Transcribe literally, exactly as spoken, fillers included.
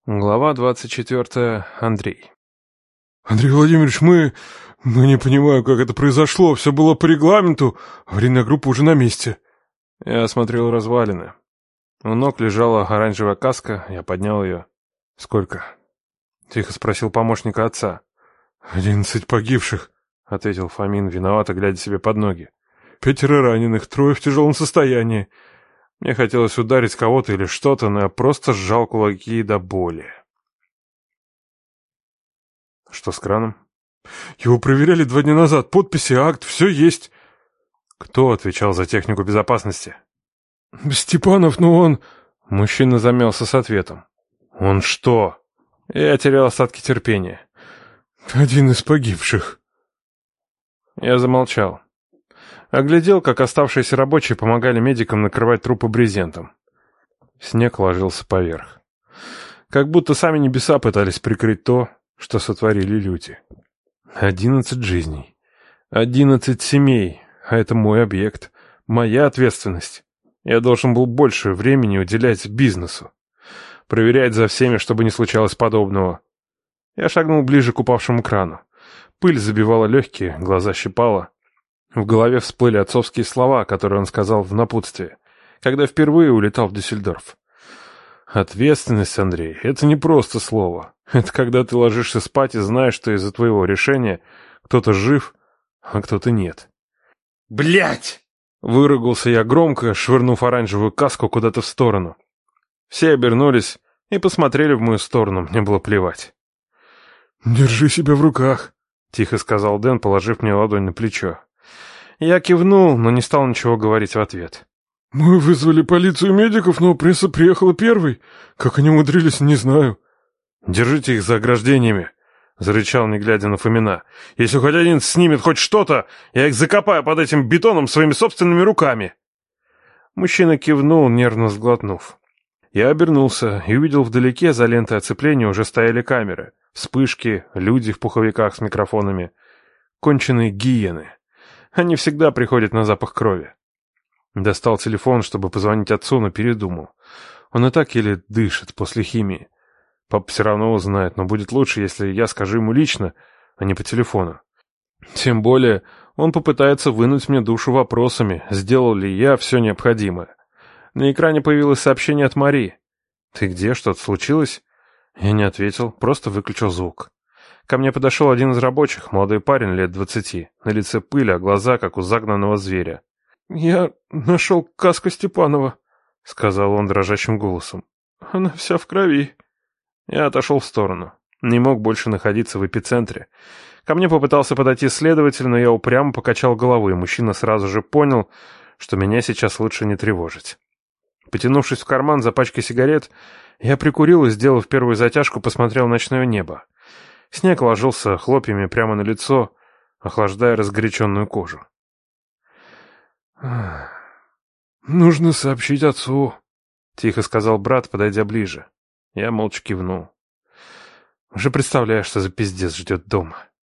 Глава двадцать четвертая. Андрей. «Андрей Владимирович, мы... мы не понимаем, как это произошло. Все было по регламенту. Аварийная группа уже на месте». Я осмотрел развалины. У ног лежала оранжевая каска, я поднял ее. «Сколько?» — тихо спросил помощника отца. «Одиннадцать погибших», — ответил Фомин, виновато глядя себе под ноги. «Пятеро раненых, трое в тяжелом состоянии». Мне хотелось ударить кого-то или что-то, но я просто сжал кулаки до боли. Что с краном? «Его проверяли два дня назад. Подписи, акт, все есть». Кто отвечал за технику безопасности? «Степанов, но он...» Мужчина замялся с ответом. «Он что?» Я терял остатки терпения. «Один из погибших». Я замолчал. Оглядел, как оставшиеся рабочие помогали медикам накрывать трупы брезентом. Снег ложился поверх. Как будто сами небеса пытались прикрыть то, что сотворили люди. Одиннадцать жизней. Одиннадцать семей. А это мой объект. Моя ответственность. Я должен был больше времени уделять бизнесу. Проверять за всеми, чтобы не случалось подобного. Я шагнул ближе к упавшему крану. Пыль забивала легкие, глаза щипала. В голове всплыли отцовские слова, которые он сказал в напутствии, когда впервые улетал в Дюссельдорф. Ответственность, Андрей, это не просто слово. Это когда ты ложишься спать и знаешь, что из-за твоего решения кто-то жив, а кто-то нет. «Блядь!» — выругался я громко, швырнув оранжевую каску куда-то в сторону. Все обернулись и посмотрели в мою сторону, мне было плевать. «Держи себя в руках», — тихо сказал Дэн, положив мне ладонь на плечо. Я кивнул, но не стал ничего говорить в ответ. «Мы вызвали полицию и медиков, но пресса приехала первой. Как они умудрились, не знаю». «Держите их за ограждениями», — зарычал, не глядя на Фомина. «Если хоть один снимет хоть что-то, я их закопаю под этим бетоном своими собственными руками». Мужчина кивнул, нервно сглотнув. Я обернулся и увидел вдалеке за лентой оцепления уже стояли камеры. Вспышки, люди в пуховиках с микрофонами. Конченые гиены. Они всегда приходят на запах крови. Достал телефон, чтобы позвонить отцу, но передумал. Он и так еле дышит после химии. Папа все равно узнает, но будет лучше, если я скажу ему лично, а не по телефону. Тем более, он попытается вынуть мне душу вопросами, сделал ли я все необходимое. На экране появилось сообщение от Мари. «Ты где? Что-то случилось?» Я не ответил, просто выключил звук. Ко мне подошел один из рабочих, молодой парень лет двадцати. На лице пыль, а глаза, как у загнанного зверя. «Я нашел каску Степанова», — сказал он дрожащим голосом. «Она вся в крови». Я отошел в сторону. Не мог больше находиться в эпицентре. Ко мне попытался подойти следователь, но я упрямо покачал головой, и мужчина сразу же понял, что меня сейчас лучше не тревожить. Потянувшись в карман за пачкой сигарет, я прикурил и, сделав первую затяжку, посмотрел в ночное небо. Снег ложился хлопьями прямо на лицо, охлаждая разгоряченную кожу. «Нужно сообщить отцу», — тихо сказал брат, подойдя ближе. Я молча кивнул. Уже представляю, что за пиздец ждет дома.